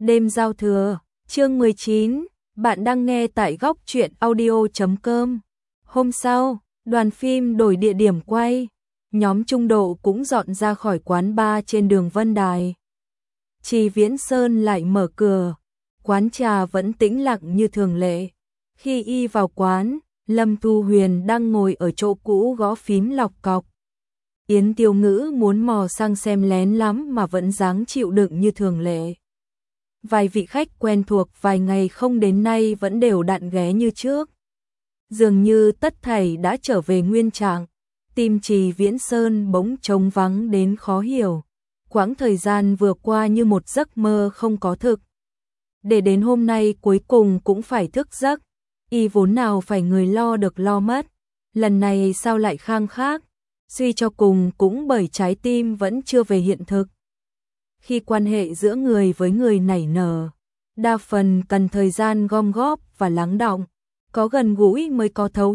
Đêm giao thừa, chương 19, bạn đang nghe tại góc truyện audio.com. Hôm sau, đoàn phim đổi địa điểm quay, nhóm Trung Độ cũng dọn ra khỏi quán bar trên đường Vân Đài. Trì Viễn Sơn lại mở cửa, quán trà vẫn tĩnh lặng như thường lệ. Khi y vào quán, Lâm Thu Huyền đang ngồi ở chỗ cũ gõ phím lọc cọc. Yến Tiêu Ngữ muốn mò sang xem lén lắm mà vẫn dáng chịu đựng như thường lệ. Vài vị khách quen thuộc vài ngày không đến nay vẫn đều đặn ghé như trước. Dường như tất thảy đã trở về nguyên trạng, tim Trì Viễn Sơn bỗng trống vắng đến khó hiểu. Quãng thời gian vừa qua như một giấc mơ không có thực. Để đến hôm nay cuối cùng cũng phải thức giấc, y vốn nào phải người lo được lo mất. Lần này sao lại khang khác, suy cho cùng cũng bởi trái tim vẫn chưa về hiện thực. Khi quan hệ giữa người với người nảy nở, đa phần cần thời gian gom góp và lắng đọng, có gần gũi mới có thấu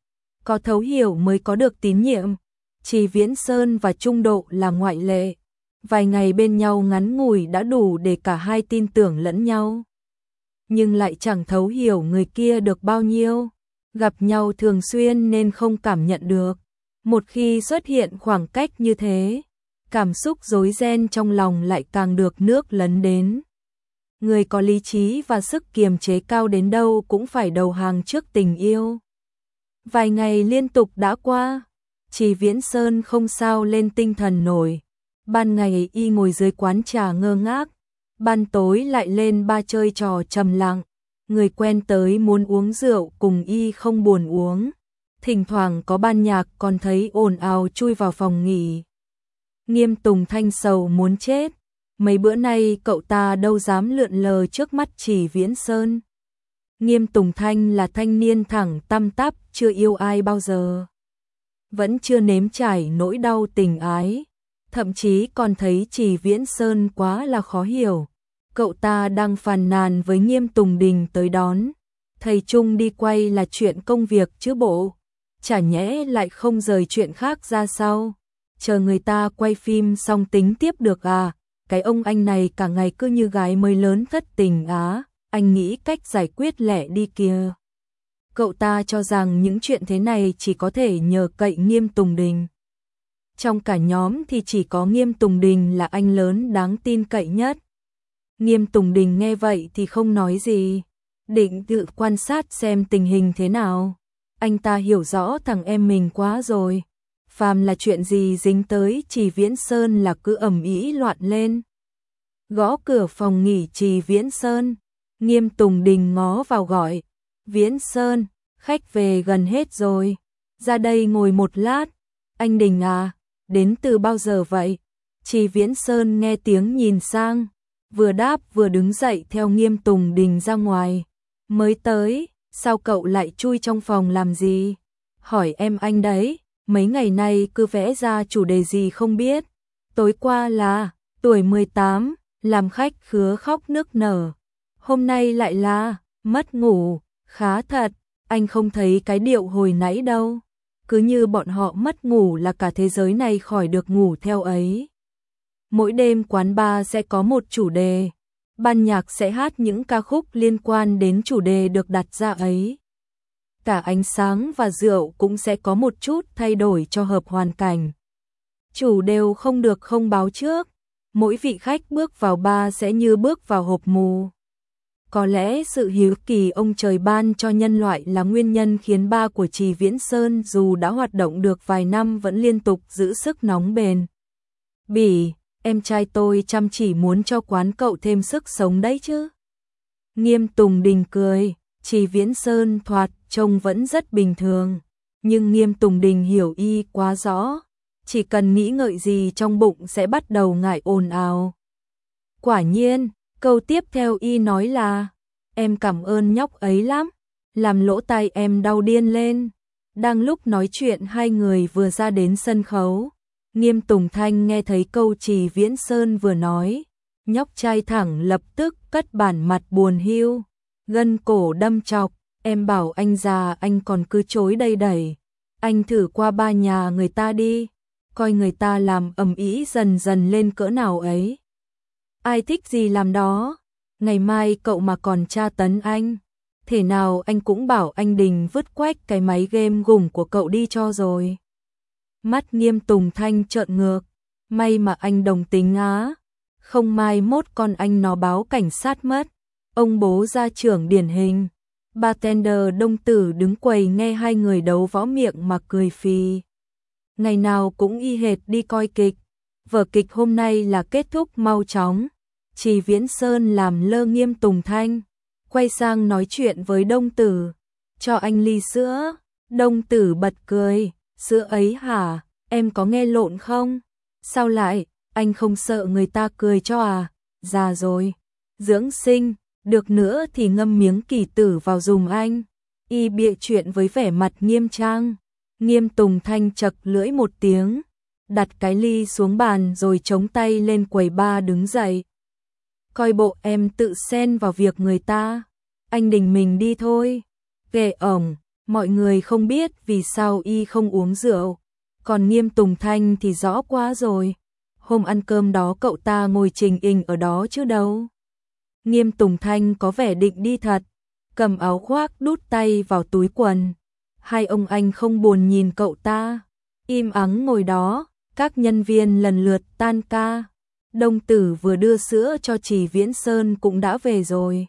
hiểu mới có được tín nhiệm. Trì Viễn Sơn và Trung Độ là ngoại lệ, vài ngày bên nhau ngắn ngủi đã đủ để cả hai tin tưởng lẫn nhau. Nhưng lại chẳng thấu hiểu người kia được bao nhiêu, gặp nhau thường xuyên nên không cảm nhận được. Một khi xuất hiện khoảng cách như thế, cảm xúc rối ren trong lòng lại càng được nước lấn đến. Người có lý trí và sức kiềm chế cao đến đâu cũng phải đầu hàng trước tình yêu. Vài ngày liên tục đã qua, Trì Viễn Sơn không sao lên tinh thần nổi. Ban ngày y ngồi dưới quán trà ngơ ngác, ban tối lại lên ba chơi trò trầm lặng. Người quen tới muốn uống rượu cùng y không buồn uống. Thỉnh thoảng có ban nhạc còn thấy ồn ào chui vào phòng nghỉ. Nghiêm Tùng Thanh sầu muốn chết, mấy bữa nay cậu ta đâu dám lượn lờ trước mắt Trì Viễn Sơn. Nghiêm Tùng Thanh là thanh niên thẳng tăm tắp, chưa yêu ai bao giờ, vẫn chưa nếm trải nỗi đau tình ái, thậm chí còn thấy Trì Viễn Sơn quá là khó hiểu. Cậu ta đang phàn nàn với Nghiêm Tùng Đình tới đón, thầy Trung đi quay là chuyện công việc chứ bộ, chả nhẽ lại không rời chuyện khác ra sau. Chờ người ta quay phim xong tính tiếp được à, cái ông anh này cả ngày cứ như gái mới lớn thất tình á, anh nghĩ cách giải quyết lẹ đi kìa. Cậu ta cho rằng những chuyện thế này chỉ có thể nhờ cậy Nghiêm Tùng Đình. Trong cả nhóm thì chỉ có Nghiêm Tùng Đình là anh lớn đáng tin cậy nhất. Nghiêm Tùng Đình nghe vậy thì không nói gì, định tự quan sát xem tình hình thế nào. Anh ta hiểu rõ thằng em mình quá rồi. Phàm là chuyện gì dính tới Trì Viễn Sơn là cứ ầm ĩ loạn lên. Gõ cửa phòng nghỉ Trì Viễn Sơn, Nghiêm Tùng Đình ngó vào gọi, Viễn Sơn, khách về gần hết rồi, ra đây ngồi một lát. Anh Đình à, đến từ bao giờ vậy? Trì Viễn Sơn nghe tiếng nhìn sang, vừa đáp vừa đứng dậy theo Nghiêm Tùng Đình ra ngoài. Mới tới, sao cậu lại chui trong phòng làm gì? Hỏi em anh đấy. Mấy ngày nay cứ vẽ ra chủ đề gì không biết. Tối qua là tuổi 18, làm khách khứa khóc nức nở. Hôm nay lại là mất ngủ, khá thật, anh không thấy cái điệu hồi nãy đâu. Cứ như bọn họ mất ngủ là cả thế giới này khỏi được ngủ theo ấy. Mỗi đêm quán bar sẽ có một chủ đề, ban nhạc sẽ hát những ca khúc liên quan đến chủ đề được đặt ra ấy. Cả ánh sáng và rượu cũng sẽ có một chút thay đổi cho hợp hoàn cảnh. Chủ đều không được không báo trước, mỗi vị khách bước vào bar sẽ như bước vào hộp mù. Có lẽ sự hiếu kỳ ông trời ban cho nhân loại là nguyên nhân khiến bar của Trì Viễn Sơn dù đã hoạt động được vài năm vẫn liên tục giữ sức nóng bền. Bỉ, em trai tôi chăm chỉ muốn cho quán cậu thêm sức sống đấy chứ. Nghiêm Tùng Đình cười, Trì Viễn Sơn thoạt trông vẫn rất bình thường, nhưng Nghiêm Tùng Đình hiểu y quá rõ, chỉ cần nghĩ ngợi gì trong bụng sẽ bắt đầu ngại ồn ào. Quả nhiên, câu tiếp theo y nói là, em cảm ơn nhóc ấy lắm, làm lỗ tai em đau điên lên. Đang lúc nói chuyện hai người vừa ra đến sân khấu, Nghiêm Tùng Thanh nghe thấy câu Trì Viễn Sơn vừa nói, nhóc trai thẳng lập tức cất bản mặt buồn hiu, gân cổ đâm chọc. Em bảo anh già anh còn cứ chối đầy đẩy. Anh thử qua ba nhà người ta đi, coi người ta làm ầm ĩ dần dần lên cỡ nào ấy. Ai thích gì làm đó. ngày mai cậu mà còn tra tấn anh, thể nào anh cũng bảo anh Đình vứt quách cái máy game gủng của cậu đi cho rồi. Mắt Nghiêm Tùng Thanh trợn ngược, may mà anh đồng tính á, không mai mốt con anh nó báo cảnh sát mất. Ông bố gia trưởng điển hình. Bartender Đông Tử đứng quầy nghe hai người đấu võ miệng mà cười phì. Ngày nào cũng y hệt đi coi kịch, vở kịch hôm nay là kết thúc mau chóng. Trì Viễn Sơn làm lơ Nghiêm Tùng Thanh, quay sang nói chuyện với Đông Tử, cho anh ly sữa. Đông Tử bật cười, sữa ấy hả, em có nghe lộn không? Sao lại, anh không sợ người ta cười cho à? Già rồi, dưỡng sinh, được nữa thì ngâm miếng kỳ tử vào dùm anh. Y bịa chuyện với vẻ mặt nghiêm trang. Nghiêm Tùng Thanh chật lưỡi một tiếng, đặt cái ly xuống bàn rồi chống tay lên quầy bar đứng dậy. Coi bộ em tự xen vào việc người ta, anh Đình mình đi thôi. Ghê ổng, mọi người không biết vì sao y không uống rượu, còn Nghiêm Tùng Thanh thì rõ quá rồi. Hôm ăn cơm đó cậu ta ngồi trình hình ở đó chứ đâu. Nghiêm Tùng Thanh có vẻ định đi thật, cầm áo khoác đút tay vào túi quần. Hai ông anh không buồn nhìn cậu ta, im ắng ngồi đó. Các nhân viên lần lượt tan ca. Đông Tử vừa đưa sữa cho Trì Viễn Sơn cũng đã về rồi.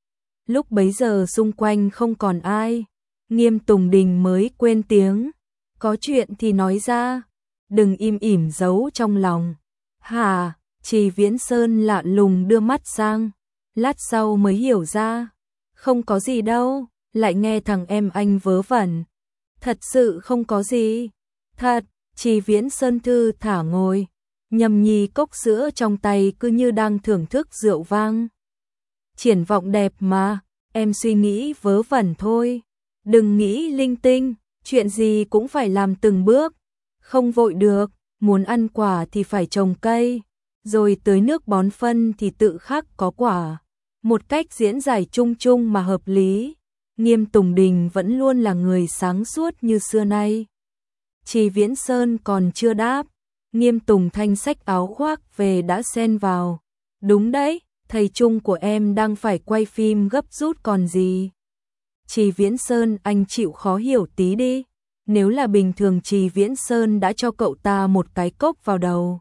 Lúc bấy giờ xung quanh không còn ai, Nghiêm Tùng Đình mới quên tiếng. Có chuyện thì nói ra, đừng im ỉm giấu trong lòng. Hả? Trì Viễn Sơn lạ lùng đưa mắt sang, lát sau mới hiểu ra. Không có gì đâu, lại nghe thằng em anh vớ vẩn. Thật sự không có gì. Thật, Trì Viễn Sơn thư thả ngồi, nhâm nhi cốc sữa trong tay cứ như đang thưởng thức rượu vang. Triển vọng đẹp mà, em suy nghĩ vớ vẩn thôi. Đừng nghĩ linh tinh, chuyện gì cũng phải làm từng bước. Không vội được, muốn ăn quả thì phải trồng cây, rồi tưới nước bón phân thì tự khắc có quả. Một cách diễn giải chung chung mà hợp lý. Nghiêm Tùng Đình vẫn luôn là người sáng suốt như xưa nay. Trì Viễn Sơn còn chưa đáp, Nghiêm Tùng Thanh xách áo khoác về đã xen vào. Đúng đấy, thầy Trung của em đang phải quay phim gấp rút còn gì. Trì Viễn Sơn, anh chịu khó hiểu tí đi. Nếu là bình thường Trì Viễn Sơn đã cho cậu ta một cái cốc vào đầu.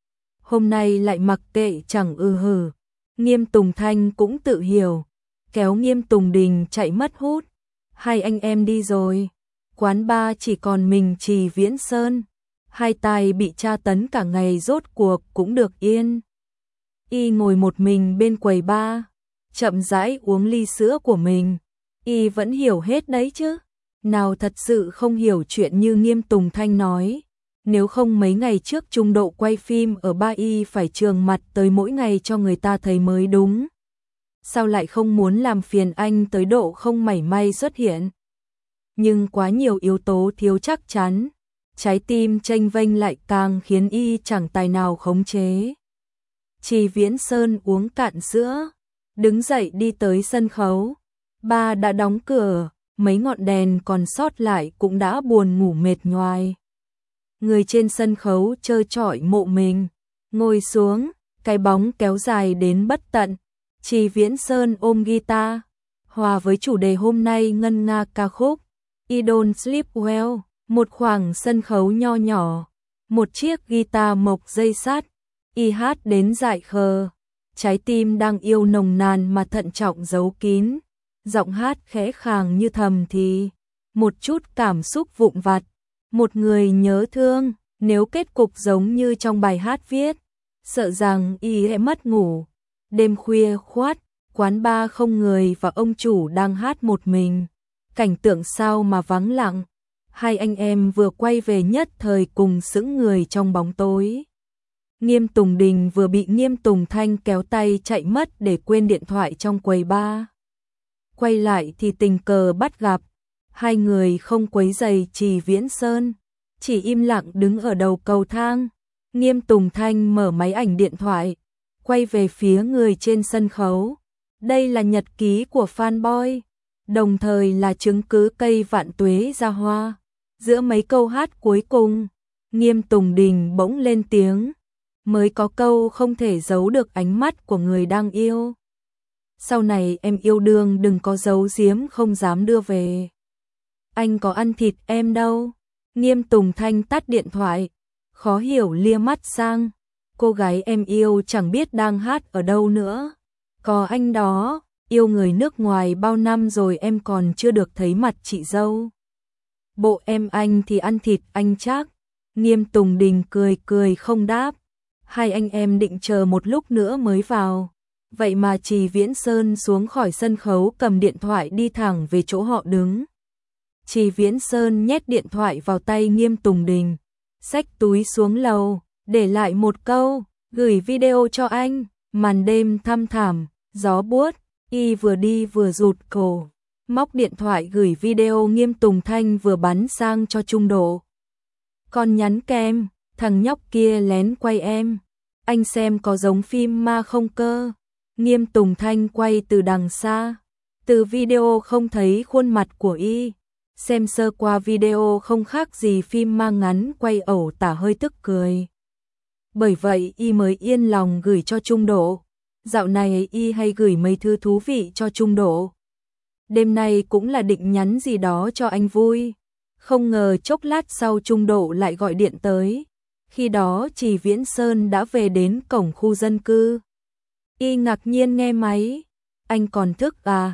Hôm nay lại mặc kệ chẳng hử. Nghiêm Tùng Thanh cũng tự hiểu, kéo Nghiêm Tùng Đình chạy mất hút. Hai anh em đi rồi, quán bar chỉ còn mình Trì Viễn Sơn. Hai tay bị tra tấn cả ngày rốt cuộc cũng được yên. Y ngồi một mình bên quầy bar, chậm rãi uống ly sữa của mình. Y vẫn hiểu hết đấy chứ, nào thật sự không hiểu chuyện như Nghiêm Tùng Thanh nói. Nếu không mấy ngày trước Trung Độ quay phim ở ba Y phải trường mặt tới mỗi ngày cho người ta thấy mới đúng. Sao lại không muốn làm phiền anh tới độ không mảy may xuất hiện? Nhưng quá nhiều yếu tố thiếu chắc chắn, trái tim chênh vênh lại càng khiến Y chẳng tài nào khống chế. Trì Viễn Sơn uống cạn sữa, đứng dậy đi tới sân khấu. Ba đã đóng cửa, mấy ngọn đèn còn sót lại cũng đã buồn ngủ mệt nhoài. Người trên sân khấu trơ trọi mộ mình, ngồi xuống, cái bóng kéo dài đến bất tận. Trì Viễn Sơn ôm guitar, hòa với chủ đề hôm nay ngân nga ca khúc I Don't Sleep Well, một khoảng sân khấu nho nhỏ, một chiếc guitar mộc dây sắt, y hát đến dại khờ, trái tim đang yêu nồng nàn mà thận trọng giấu kín, giọng hát khẽ khàng như thầm thì, một chút cảm xúc vụn vặt, một người nhớ thương, nếu kết cục giống như trong bài hát viết, sợ rằng y sẽ mất ngủ. Đêm khuya khoắt, quán bar không người và ông chủ đang hát một mình. Cảnh tượng sao mà vắng lặng. Hai anh em vừa quay về nhất thời cùng sững người trong bóng tối. Nghiêm Tùng Đình vừa bị Nghiêm Tùng Thanh kéo tay chạy mất để quên điện thoại trong quầy bar. Quay lại thì tình cờ bắt gặp. Hai người không quấy rầy Trì Viễn Sơn, chỉ im lặng đứng ở đầu cầu thang. Nghiêm Tùng Thanh mở máy ảnh điện thoại, quay về phía người trên sân khấu. Đây là nhật ký của fanboy, đồng thời là chứng cứ cây vạn tuế ra hoa. Giữa mấy câu hát cuối cùng, Nghiêm Tùng Đình bỗng lên tiếng, mới có câu không thể giấu được ánh mắt của người đang yêu. sau này em yêu đương đừng có giấu giếm không dám đưa về. Anh có ăn thịt em đâu. Nghiêm Tùng Thanh tắt điện thoại, khó hiểu lia mắt sang. Cô gái em yêu chẳng biết đang hát ở đâu nữa. Có anh đó, yêu người nước ngoài bao năm rồi em còn chưa được thấy mặt chị dâu. Bộ em anh thì ăn thịt anh chắc. Nghiêm Tùng Đình cười cười không đáp. Hai anh em định chờ một lúc nữa mới vào. Vậy mà Trì Viễn Sơn xuống khỏi sân khấu cầm điện thoại đi thẳng về chỗ họ đứng. Trì Viễn Sơn nhét điện thoại vào tay Nghiêm Tùng Đình, xách túi xuống lầu, để lại một câu, gửi video cho anh. Màn đêm thăm thẳm, gió buốt, y vừa đi vừa rụt cổ, móc điện thoại gửi video Nghiêm Tùng Thanh vừa bắn sang cho Trung Độ. Còn nhắn kèm, thằng nhóc kia lén quay em, anh xem có giống phim ma không cơ. Nghiêm Tùng Thanh quay từ đằng xa, từ video không thấy khuôn mặt của y, xem sơ qua video không khác gì phim ma ngắn quay ẩu tả hơi tức cười. Bởi vậy y mới yên lòng gửi cho Trung Độ. Dạo này y hay gửi mấy thứ thú vị cho Trung Độ. Đêm nay cũng là định nhắn gì đó cho anh vui. Không ngờ chốc lát sau Trung Độ lại gọi điện tới. Khi đó Trì Viễn Sơn đã về đến cổng khu dân cư. Y ngạc nhiên nghe máy. Anh còn thức à?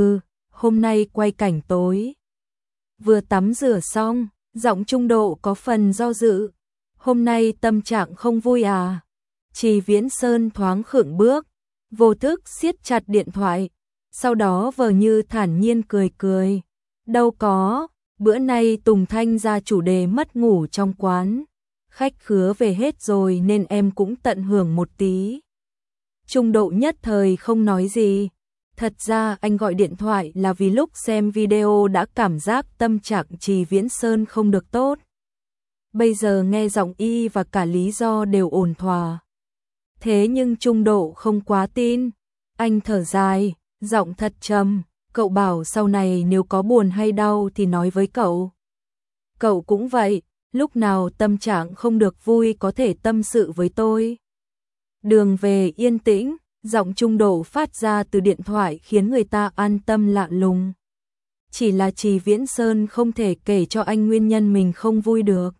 Hôm nay quay cảnh tối. Vừa tắm rửa xong, giọng Trung Độ có phần do dự. Hôm nay tâm trạng không vui à? Trì Viễn Sơn thoáng khựng bước, vô thức siết chặt điện thoại, sau đó vờ như thản nhiên cười cười. Đâu có, bữa nay Tùng Thanh ra chủ đề mất ngủ trong quán. Khách khứa về hết rồi nên em cũng tận hưởng một tí. Trung Độ nhất thời không nói gì. Thật ra anh gọi điện thoại là vì lúc xem video đã cảm giác tâm trạng Trì Viễn Sơn không được tốt. Bây giờ nghe giọng y và cả lý do đều ổn thỏa. Thế nhưng Trung Độ không quá tin. Anh thở dài, giọng thật trầm. Cậu bảo sau này nếu có buồn hay đau thì nói với cậu. Cậu cũng vậy, lúc nào tâm trạng không được vui có thể tâm sự với tôi. Đường về yên tĩnh, giọng Trung Độ phát ra từ điện thoại khiến người ta an tâm lạ lùng. Chỉ là Trì Viễn Sơn không thể kể cho anh nguyên nhân mình không vui được.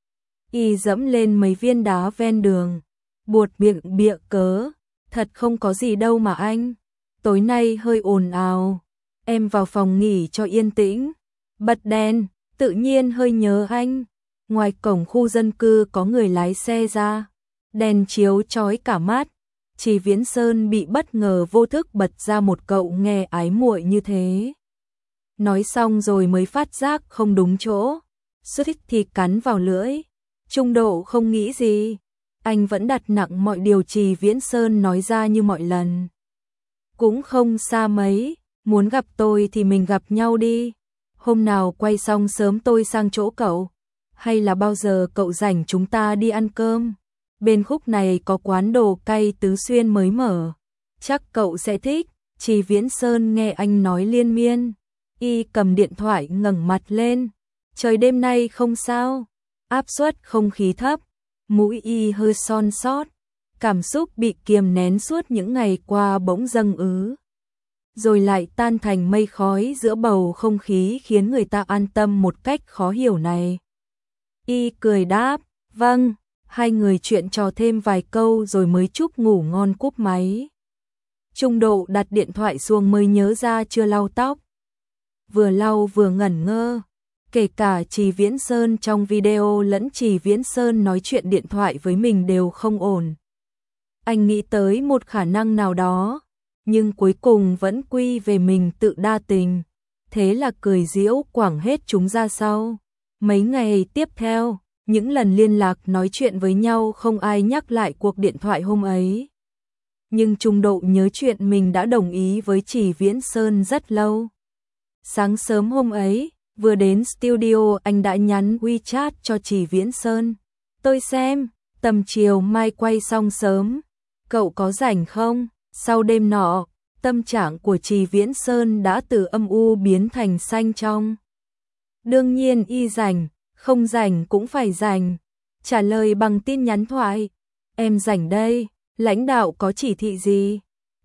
Y dẫm lên mấy viên đá ven đường, buột miệng bịa cớ, thật không có gì đâu mà anh. Tối nay hơi ồn ào, em vào phòng nghỉ cho yên tĩnh. Bật đèn, tự nhiên hơi nhớ anh. Ngoài cổng khu dân cư có người lái xe ra, đèn chiếu chói cả mắt. Trì Viễn Sơn bị bất ngờ vô thức bật ra một cậu nghe ái muội như thế. Nói xong rồi mới phát giác không đúng chỗ, suýt thì cắn vào lưỡi. Trung Độ không nghĩ gì, anh vẫn đặt nặng mọi điều Trì Viễn Sơn nói ra như mọi lần. Cũng không xa mấy, muốn gặp tôi thì mình gặp nhau đi. Hôm nào quay xong sớm tôi sang chỗ cậu, hay là bao giờ cậu rảnh chúng ta đi ăn cơm. Bên khúc này có quán đồ cay Tứ Xuyên mới mở, chắc cậu sẽ thích. Trì Viễn Sơn nghe anh nói liên miên, y cầm điện thoại ngẩng mặt lên. Trời đêm nay không sao, áp suất không khí thấp, mũi y hơi son sót, cảm xúc bị kiềm nén suốt những ngày qua bỗng dâng ứ, rồi lại tan thành mây khói giữa bầu không khí khiến người ta an tâm một cách khó hiểu này. Y cười đáp, vâng. Hai người chuyện trò thêm vài câu rồi mới chúc ngủ ngon cúp máy. Trung Độ đặt điện thoại xuống mới nhớ ra chưa lau tóc. Vừa lau vừa ngẩn ngơ. Kể cả Trì Viễn Sơn trong video lẫn Trì Viễn Sơn nói chuyện điện thoại với mình đều không ổn. Anh nghĩ tới một khả năng nào đó, nhưng cuối cùng vẫn quy về mình tự đa tình. Thế là cười giễu quẳng hết chúng ra sau. Mấy ngày tiếp theo, những lần liên lạc nói chuyện với nhau không ai nhắc lại cuộc điện thoại hôm ấy. Nhưng Trung Độ nhớ chuyện mình đã đồng ý với Trì Viễn Sơn rất lâu. Sáng sớm hôm ấy, vừa đến studio anh đã nhắn WeChat cho Trì Viễn Sơn. Tôi xem, tầm chiều mai quay xong sớm. Cậu có rảnh không? Sau đêm nọ, tâm trạng của Trì Viễn Sơn đã từ âm u biến thành xanh trong. Đương nhiên y rảnh. Không rảnh cũng phải rảnh. Trả lời bằng tin nhắn thoại. Em rảnh đây, lãnh đạo có chỉ thị gì?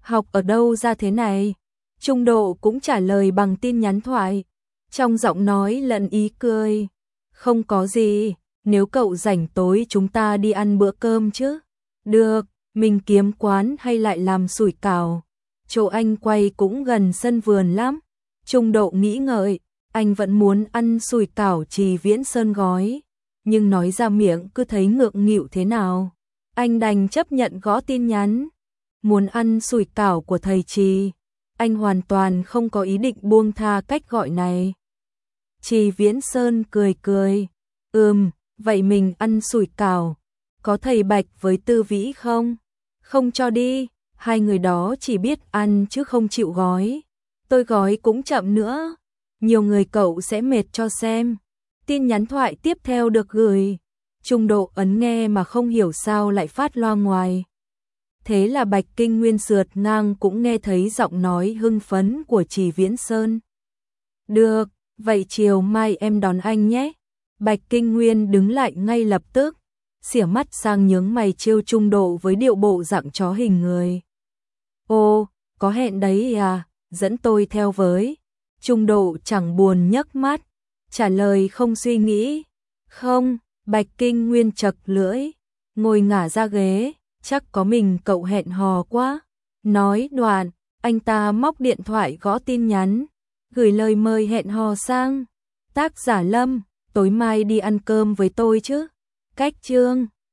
học ở đâu ra thế này? Trung Độ cũng trả lời bằng tin nhắn thoại, trong giọng nói lẫn ý cười. Không có gì, nếu cậu rảnh tối chúng ta đi ăn bữa cơm chứ? Được, mình kiếm quán hay lại làm sủi cảo? Chỗ anh quay cũng gần sân vườn lắm. Trung Độ nghĩ ngợi, anh vẫn muốn ăn sủi cảo Trì Viễn Sơn gói, nhưng nói ra miệng cứ thấy ngượng nghịu thế nào. Anh đành chấp nhận gõ tin nhắn. Muốn ăn sủi cảo của thầy Trì, anh hoàn toàn không có ý định buông tha cách gọi này. Trì Viễn Sơn cười cười, vậy mình ăn sủi cảo, có thầy Bạch với Tư Vĩ không? Không cho đi, hai người đó chỉ biết ăn chứ không chịu gói. Tôi gói cũng chậm nữa, nhiều người cậu sẽ mệt cho xem. Tin nhắn thoại tiếp theo được gửi. Trung Độ ấn nghe mà không hiểu sao lại phát loa ngoài. Thế là Bạch Kinh Nguyên sượt ngang cũng nghe thấy giọng nói hưng phấn của Trì Viễn Sơn. Được, vậy chiều mai em đón anh nhé. Bạch Kinh Nguyên đứng lại ngay lập tức, xỉa mắt sang nhướng mày trêu Trung Độ với điệu bộ dạng chó hình người. Ô, có hẹn đấy à, dẫn tôi theo với. Trung Độ chẳng buồn nhấc mắt, trả lời không suy nghĩ. Không, Bạch Kinh Nguyên chật lưỡi, ngồi ngả ra ghế, chắc có mình cậu hẹn hò quá. Nói đoạn, anh ta móc điện thoại gõ tin nhắn, gửi lời mời hẹn hò sang. Tác giả Lâm, tối mai đi ăn cơm với tôi chứ? Cách chương